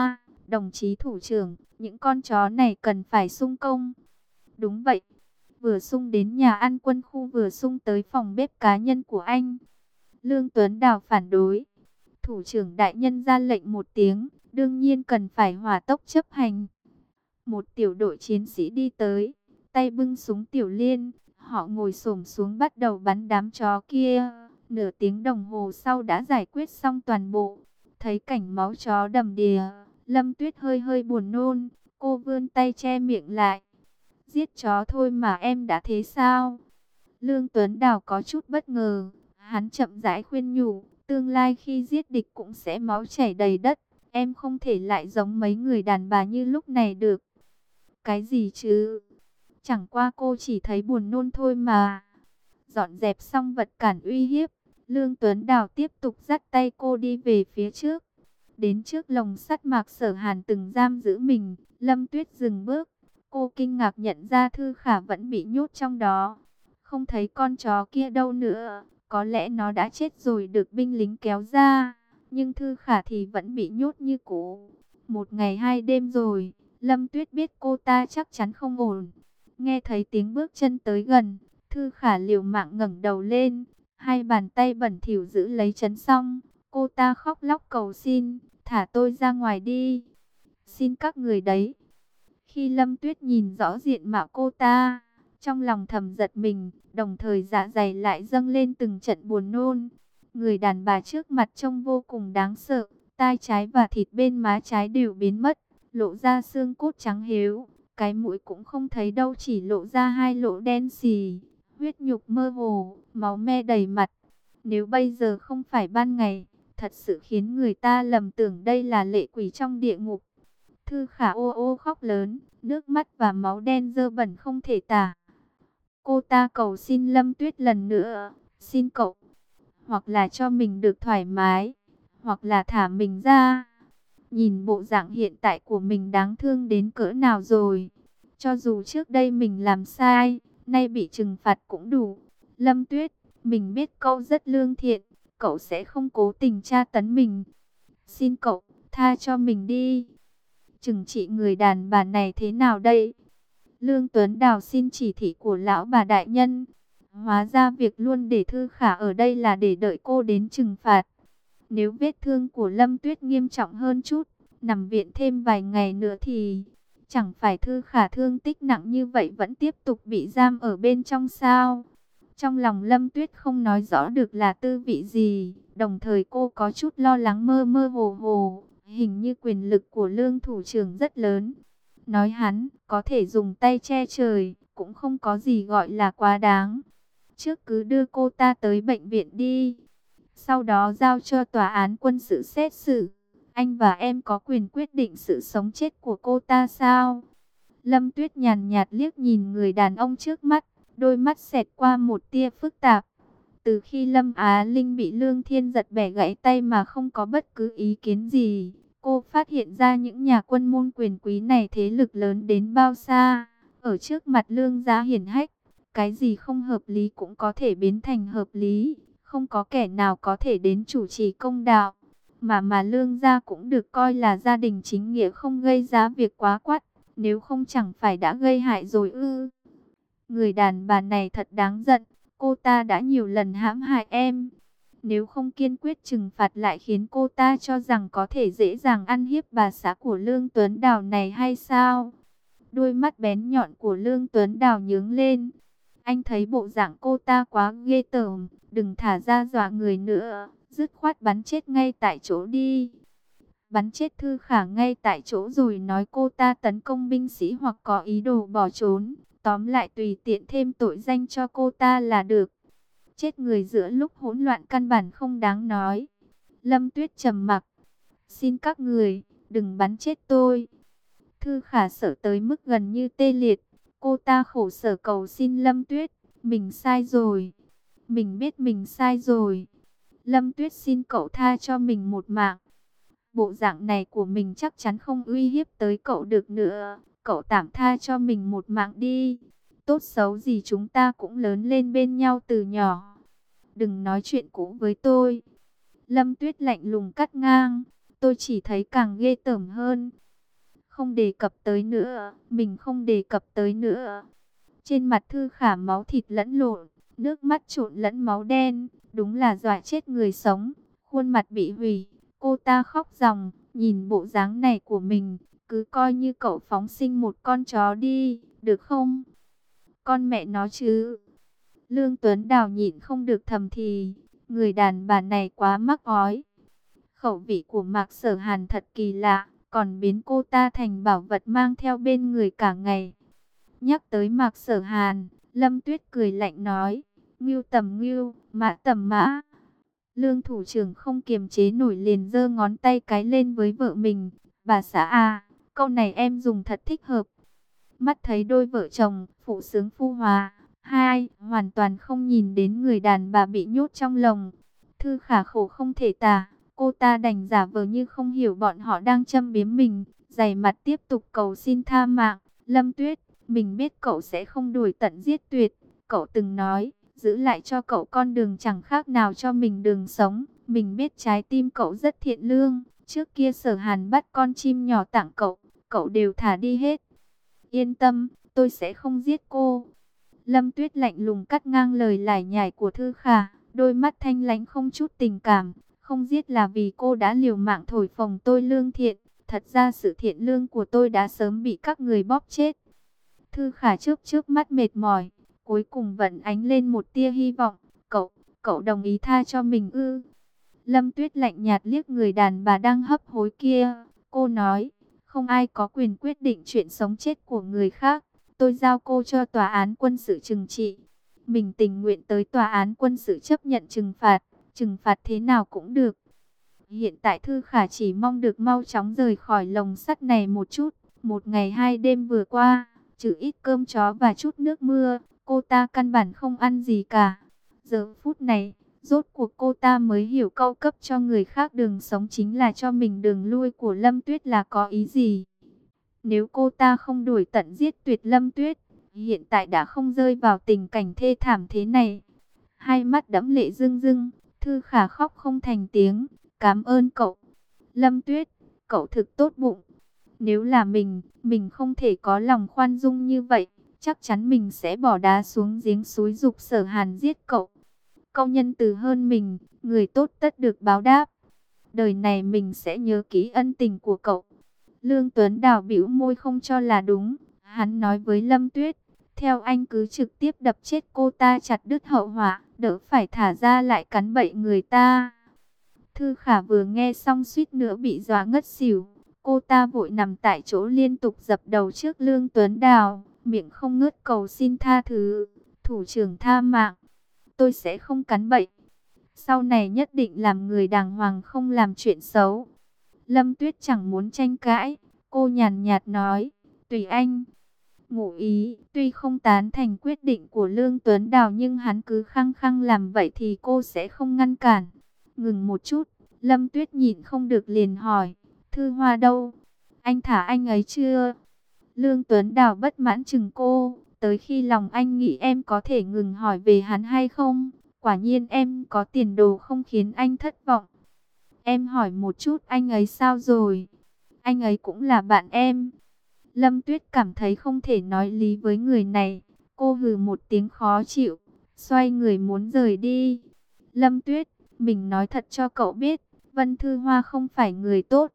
Đồng chí thủ trưởng, những con chó này cần phải sung công. Đúng vậy. Vừa sung đến nhà ăn quân khu vừa sung tới phòng bếp cá nhân của anh. Lương Tuấn Đào phản đối. Thủ trưởng đại nhân ra lệnh một tiếng, đương nhiên cần phải hỏa tốc chấp hành. Một tiểu đội chiến sĩ đi tới, tay bưng súng tiểu liên, họ ngồi xổm xuống bắt đầu bắn đám chó kia. Nửa tiếng đồng hồ sau đã giải quyết xong toàn bộ. Thấy cảnh máu chó đầm đìa, Lâm Tuyết hơi hơi buồn nôn, cô vươn tay che miệng lại. Giết chó thôi mà em đã thế sao? Lương Tuấn Đào có chút bất ngờ, hắn chậm rãi khuyên nhủ, tương lai khi giết địch cũng sẽ máu chảy đầy đất, em không thể lại giống mấy người đàn bà như lúc này được. Cái gì chứ? Chẳng qua cô chỉ thấy buồn nôn thôi mà. Dọn dẹp xong vật cản uy hiếp, Lương Tuấn Đào tiếp tục dắt tay cô đi về phía trước. Đến trước lồng sắt Mạc Sở Hàn từng giam giữ mình, Lâm Tuyết dừng bước. Cô kinh ngạc nhận ra Thư Khả vẫn bị nhốt trong đó. Không thấy con chó kia đâu nữa, có lẽ nó đã chết rồi được binh lính kéo ra. Nhưng Thư Khả thì vẫn bị nhốt như cũ. Một ngày hai đêm rồi, Lâm Tuyết biết cô ta chắc chắn không ổn. Nghe thấy tiếng bước chân tới gần, Thư Khả liều mạng ngẩng đầu lên, hai bàn tay bẩn thỉu giữ lấy chấn song. Cô ta khóc lóc cầu xin, thả tôi ra ngoài đi. Xin các người đấy. Khi Lâm Tuyết nhìn rõ diện mạo cô ta, trong lòng thầm giật mình, đồng thời dạ dày lại dâng lên từng trận buồn nôn. Người đàn bà trước mặt trông vô cùng đáng sợ, tai trái và thịt bên má trái đều biến mất, lộ ra xương cốt trắng hếu. Cái mũi cũng không thấy đâu, chỉ lộ ra hai lỗ đen xì, huyết nhục mơ hồ, máu me đầy mặt. Nếu bây giờ không phải ban ngày, thật sự khiến người ta lầm tưởng đây là lệ quỷ trong địa ngục. Thư Khả ô ô khóc lớn, nước mắt và máu đen dơ bẩn không thể tả. Cô ta cầu xin Lâm Tuyết lần nữa, xin cậu, hoặc là cho mình được thoải mái, hoặc là thả mình ra. Nhìn bộ dạng hiện tại của mình đáng thương đến cỡ nào rồi. Cho dù trước đây mình làm sai, nay bị trừng phạt cũng đủ. Lâm Tuyết, mình biết cậu rất lương thiện, cậu sẽ không cố tình tra tấn mình. Xin cậu, tha cho mình đi. Trừng trị người đàn bà này thế nào đây? Lương Tuấn Đào xin chỉ thị của lão bà đại nhân. Hóa ra việc luôn để Thư Khả ở đây là để đợi cô đến trừng phạt. Nếu vết thương của Lâm Tuyết nghiêm trọng hơn chút, nằm viện thêm vài ngày nữa thì chẳng phải Thư Khả thương tích nặng như vậy vẫn tiếp tục bị giam ở bên trong sao? Trong lòng Lâm Tuyết không nói rõ được là tư vị gì, đồng thời cô có chút lo lắng mơ mơ hồ hồ, hình như quyền lực của Lương thủ trưởng rất lớn. Nói hắn có thể dùng tay che trời, cũng không có gì gọi là quá đáng. Trước cứ đưa cô ta tới bệnh viện đi, sau đó giao cho tòa án quân sự xét xử. Anh và em có quyền quyết định sự sống chết của cô ta sao? Lâm Tuyết nhàn nhạt liếc nhìn người đàn ông trước mắt, đôi mắt xẹt qua một tia phức tạp. Từ khi Lâm Á Linh bị Lương Thiên giật bẻ gãy tay mà không có bất cứ ý kiến gì, cô phát hiện ra những nhà quân môn quyền quý này thế lực lớn đến bao xa. Ở trước mặt Lương gia hiển hách, cái gì không hợp lý cũng có thể biến thành hợp lý. Không có kẻ nào có thể đến chủ trì công đạo. Mà mà Lương gia cũng được coi là gia đình chính nghĩa, không gây ra việc quá quắt. Nếu không chẳng phải đã gây hại rồi ư. Người đàn bà này thật đáng giận. Cô ta đã nhiều lần hãm hại em. Nếu không kiên quyết trừng phạt lại khiến cô ta cho rằng có thể dễ dàng ăn hiếp bà xã của Lương Tuấn Đào này hay sao? Đôi mắt bén nhọn của Lương Tuấn Đào nhướng lên. Anh thấy bộ dạng cô ta quá ghê tởm, đừng thả ra dọa người nữa, dứt khoát bắn chết ngay tại chỗ đi. Bắn chết Thư Khả ngay tại chỗ rồi nói cô ta tấn công binh sĩ hoặc có ý đồ bỏ trốn. Tóm lại tùy tiện thêm tội danh cho cô ta là được. Chết người giữa lúc hỗn loạn căn bản không đáng nói. Lâm Tuyết trầm mặc. Xin các người, đừng bắn chết tôi. Thư Khả sợ tới mức gần như tê liệt. Cô ta khổ sở cầu xin Lâm Tuyết. Mình sai rồi. Mình biết mình sai rồi. Lâm Tuyết xin cậu tha cho mình một mạng. Bộ dạng này của mình chắc chắn không uy hiếp tới cậu được nữa. Cậu tạm tha cho mình một mạng đi. Tốt xấu gì chúng ta cũng lớn lên bên nhau từ nhỏ. Đừng nói chuyện cũ với tôi. Lâm Tuyết lạnh lùng cắt ngang. Tôi chỉ thấy càng ghê tởm hơn. không đề cập tới nữa, mình không đề cập tới nữa. Trên mặt Thư Khả máu thịt lẫn lộn, nước mắt trộn lẫn máu đen, đúng là dọa chết người sống. Khuôn mặt bị hủy, cô ta khóc ròng, nhìn bộ dáng này của mình, cứ coi như cậu phóng sinh một con chó đi, được không? Con mẹ nó chứ. Lương Tuấn Đào nhịn không được thầm thì, người đàn bà này quá mắc ói. Khẩu vị của Mạc Sở Hàn thật kỳ lạ, còn biến cô ta thành bảo vật mang theo bên người cả ngày. Nhắc tới Mạc Sở Hàn, Lâm Tuyết cười lạnh nói, ngưu tầm ngưu, mã tầm mã. Lương thủ trưởng không kiềm chế nổi liền giơ ngón tay cái lên với vợ mình, bà xã à, câu này em dùng thật thích hợp. Mắt thấy đôi vợ chồng, phụ sướng phu hòa, hai, hoàn toàn không nhìn đến người đàn bà bị nhốt trong lồng. Thư Khả khổ không thể tả, cô ta đành giả vờ như không hiểu bọn họ đang châm biếm mình, dày mặt tiếp tục cầu xin tha mạng. Lâm Tuyết, mình biết cậu sẽ không đuổi tận giết tuyệt, cậu từng nói, giữ lại cho cậu con đường chẳng khác nào cho mình đường sống. Mình biết trái tim cậu rất thiện lương, trước kia Sở Hàn bắt con chim nhỏ tặng cậu, cậu đều thả đi hết. Yên tâm, tôi sẽ không giết cô. Lâm Tuyết lạnh lùng cắt ngang lời lải nhải của Thư Khả, đôi mắt thanh lãnh không chút tình cảm. Không giết là vì cô đã liều mạng thổi phồng tôi lương thiện, thật ra sự thiện lương của tôi đã sớm bị các người bóp chết. Thư Khả chớp chớp mắt mệt mỏi, cuối cùng vẫn ánh lên một tia hy vọng. Cậu, cậu đồng ý tha cho mình ư? Lâm Tuyết lạnh nhạt liếc người đàn bà đang hấp hối kia. Cô nói, không ai có quyền quyết định chuyện sống chết của người khác. Tôi giao cô cho tòa án quân sự trừng trị. Mình tình nguyện tới tòa án quân sự chấp nhận trừng phạt. Trừng phạt thế nào cũng được. Hiện tại Thư Khả chỉ mong được mau chóng rời khỏi lồng sắt này một chút. Một ngày hai đêm vừa qua, trừ ít cơm chó và chút nước mưa, cô ta căn bản không ăn gì cả. Giờ phút này, rốt cuộc cô ta mới hiểu câu cấp cho người khác đường sống chính là cho mình đường lui của Lâm Tuyết là có ý gì. Nếu cô ta không đuổi tận giết tuyệt Lâm Tuyết, hiện tại đã không rơi vào tình cảnh thê thảm thế này. Hai mắt đẫm lệ rưng rưng, Thư Khả khóc không thành tiếng. Cảm ơn cậu. Lâm Tuyết, cậu thực tốt bụng. Nếu là mình, mình không thể có lòng khoan dung như vậy. Chắc chắn mình sẽ bỏ đá xuống giếng xúi giục Sở Hàn giết cậu. Cậu nhân từ hơn mình, người tốt tất được báo đáp. Đời này mình sẽ nhớ kỹ ân tình của cậu. Lương Tuấn Đào bĩu môi không cho là đúng. Hắn nói với Lâm Tuyết, theo anh cứ trực tiếp đập chết cô ta chặt đứt hậu họa, đỡ phải thả ra lại cắn bậy người ta. Thư Khả vừa nghe xong suýt nữa bị dọa ngất xỉu. Cô ta vội nằm tại chỗ liên tục dập đầu trước Lương Tuấn Đào, miệng không ngớt cầu xin tha thứ. Thủ trưởng tha mạng, tôi sẽ không cắn bậy. Sau này nhất định làm người đàng hoàng, không làm chuyện xấu. Lâm Tuyết chẳng muốn tranh cãi, cô nhàn nhạt nói, tùy anh. Ngụ ý, tuy không tán thành quyết định của Lương Tuấn Đào nhưng hắn cứ khăng khăng làm vậy thì cô sẽ không ngăn cản. Ngừng một chút, Lâm Tuyết nhịn không được liền hỏi, Thư Hoa đâu? Anh thả anh ấy chưa? Lương Tuấn Đào bất mãn chừng cô, tới khi lòng anh nghĩ em có thể ngừng hỏi về hắn hay không? Quả nhiên em có tiền đồ không khiến anh thất vọng. Em hỏi một chút anh ấy sao rồi? Anh ấy cũng là bạn em. Lâm Tuyết cảm thấy không thể nói lý với người này. Cô hừ một tiếng khó chịu, xoay người muốn rời đi. Lâm Tuyết, mình nói thật cho cậu biết, Vân Thư Hoa không phải người tốt.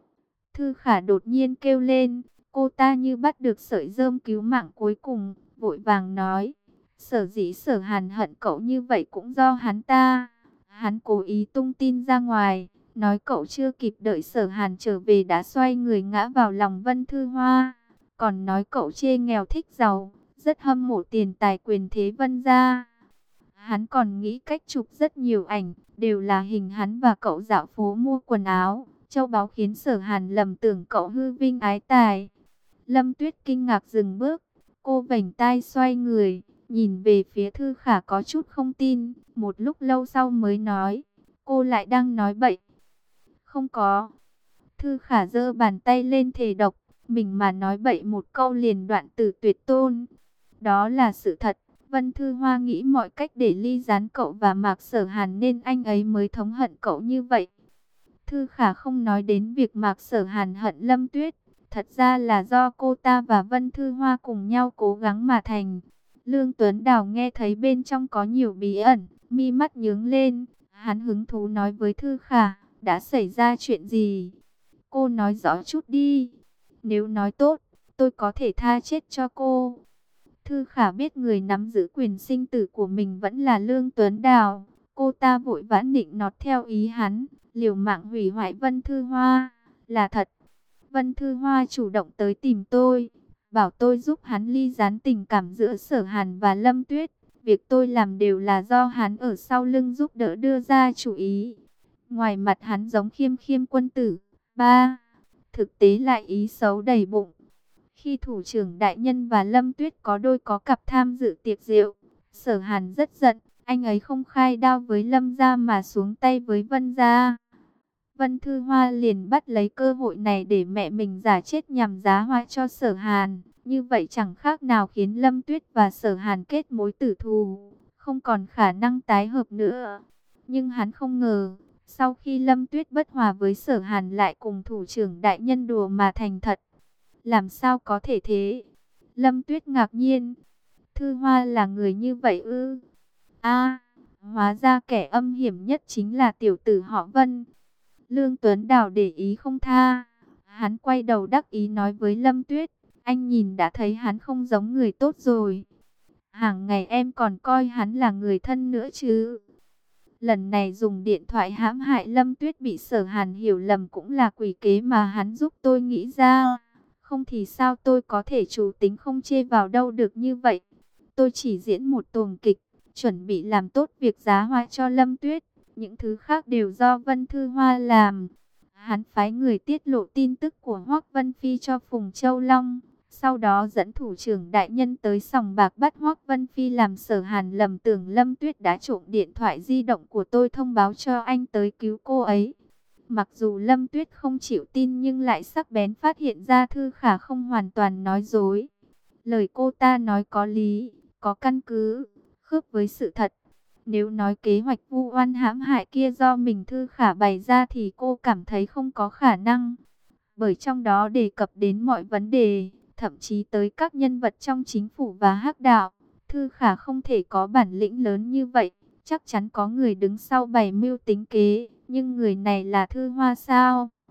Thư Khả đột nhiên kêu lên, cô ta như bắt được sợi rơm cứu mạng cuối cùng, vội vàng nói. Sở dĩ Sở Hàn hận cậu như vậy cũng do hắn ta. Hắn cố ý tung tin ra ngoài, nói cậu chưa kịp đợi Sở Hàn trở về đã xoay người ngã vào lòng Vân Thư Hoa. Còn nói cậu chê nghèo thích giàu, rất hâm mộ tiền tài quyền thế Vân gia. Hắn còn nghĩ cách chụp rất nhiều ảnh, đều là hình hắn và cậu dạo phố mua quần áo, châu báu khiến Sở Hàn lầm tưởng cậu hư vinh ái tài. Lâm Tuyết kinh ngạc dừng bước, cô vểnh tai xoay người, nhìn về phía Thư Khả có chút không tin, một lúc lâu sau mới nói, cô lại đang nói bậy. Không có. Thư Khả giơ bàn tay lên thề độc, mình mà nói bậy một câu liền đoạn tử tuyệt tôn. Đó là sự thật. Vân Thư Hoa nghĩ mọi cách để ly gián cậu và Mạc Sở Hàn nên anh ấy mới thống hận cậu như vậy. Thư Khả không nói đến việc Mạc Sở Hàn hận Lâm Tuyết. thật ra là do cô ta và Vân Thư Hoa cùng nhau cố gắng mà thành. Lương Tuấn Đào nghe thấy bên trong có nhiều bí ẩn, mi mắt nhướng lên, hắn hứng thú nói với Thư Khả, đã xảy ra chuyện gì? Cô nói rõ chút đi. Nếu nói tốt, tôi có thể tha chết cho cô. Thư Khả biết người nắm giữ quyền sinh tử của mình vẫn là Lương Tuấn Đào. Cô ta vội vã nịnh nọt theo ý hắn, liều mạng hủy hoại Vân Thư Hoa. Là thật, Vân Thư Hoa chủ động tới tìm tôi, bảo tôi giúp hắn ly gián tình cảm giữa Sở Hàn và Lâm Tuyết. Việc tôi làm đều là do hắn ở sau lưng giúp đỡ đưa ra chủ ý. Ngoài mặt hắn giống khiêm khiêm quân tử, ba, thực tế lại ý xấu đầy bụng. Khi thủ trưởng đại nhân và Lâm Tuyết có đôi có cặp tham dự tiệc rượu, Sở Hàn rất giận, anh ấy không khai đao với Lâm gia mà xuống tay với Vân gia. Vân Thư Hoa liền bắt lấy cơ hội này để mẹ mình giả chết nhằm giá hoa cho Sở Hàn. Như vậy chẳng khác nào khiến Lâm Tuyết và Sở Hàn kết mối tử thù, không còn khả năng tái hợp nữa. Nhưng hắn không ngờ, sau khi Lâm Tuyết bất hòa với Sở Hàn lại cùng thủ trưởng đại nhân đùa mà thành thật. Làm sao có thể thế? Lâm Tuyết ngạc nhiên. Thư Hoa là người như vậy ư? A, hóa ra kẻ âm hiểm nhất chính là tiểu tử họ Vân. Lương Tuấn Đào để ý không tha. Hắn quay đầu đắc ý nói với Lâm Tuyết, anh nhìn đã thấy hắn không giống người tốt rồi. Hàng ngày em còn coi hắn là người thân nữa chứ. Lần này dùng điện thoại hãm hại Lâm Tuyết bị Sở Hàn hiểu lầm cũng là quỷ kế mà hắn giúp tôi nghĩ ra. Không thì sao tôi có thể chủ tính không chê vào đâu được như vậy. Tôi chỉ diễn một tuồng kịch, chuẩn bị làm tốt việc giá hoa cho Lâm Tuyết. Những thứ khác đều do Vân Thư Hoa làm. Hắn phái người tiết lộ tin tức của Hoắc Vân Phi cho Phùng Châu Long. Sau đó dẫn thủ trưởng đại nhân tới sòng bạc bắt Hoắc Vân Phi làm Sở Hàn lầm tưởng Lâm Tuyết đã trộm điện thoại di động của tôi thông báo cho anh tới cứu cô ấy. Mặc dù Lâm Tuyết không chịu tin nhưng lại sắc bén phát hiện ra Thư Khả không hoàn toàn nói dối. Lời cô ta nói có lý, có căn cứ, khớp với sự thật. Nếu nói kế hoạch vu oan hãm hại kia do mình Thư Khả bày ra thì cô cảm thấy không có khả năng. Bởi trong đó đề cập đến mọi vấn đề, thậm chí tới các nhân vật trong chính phủ và hắc đạo. Thư Khả không thể có bản lĩnh lớn như vậy, chắc chắn có người đứng sau bày mưu tính kế, nhưng người này là Thư Hoa sao?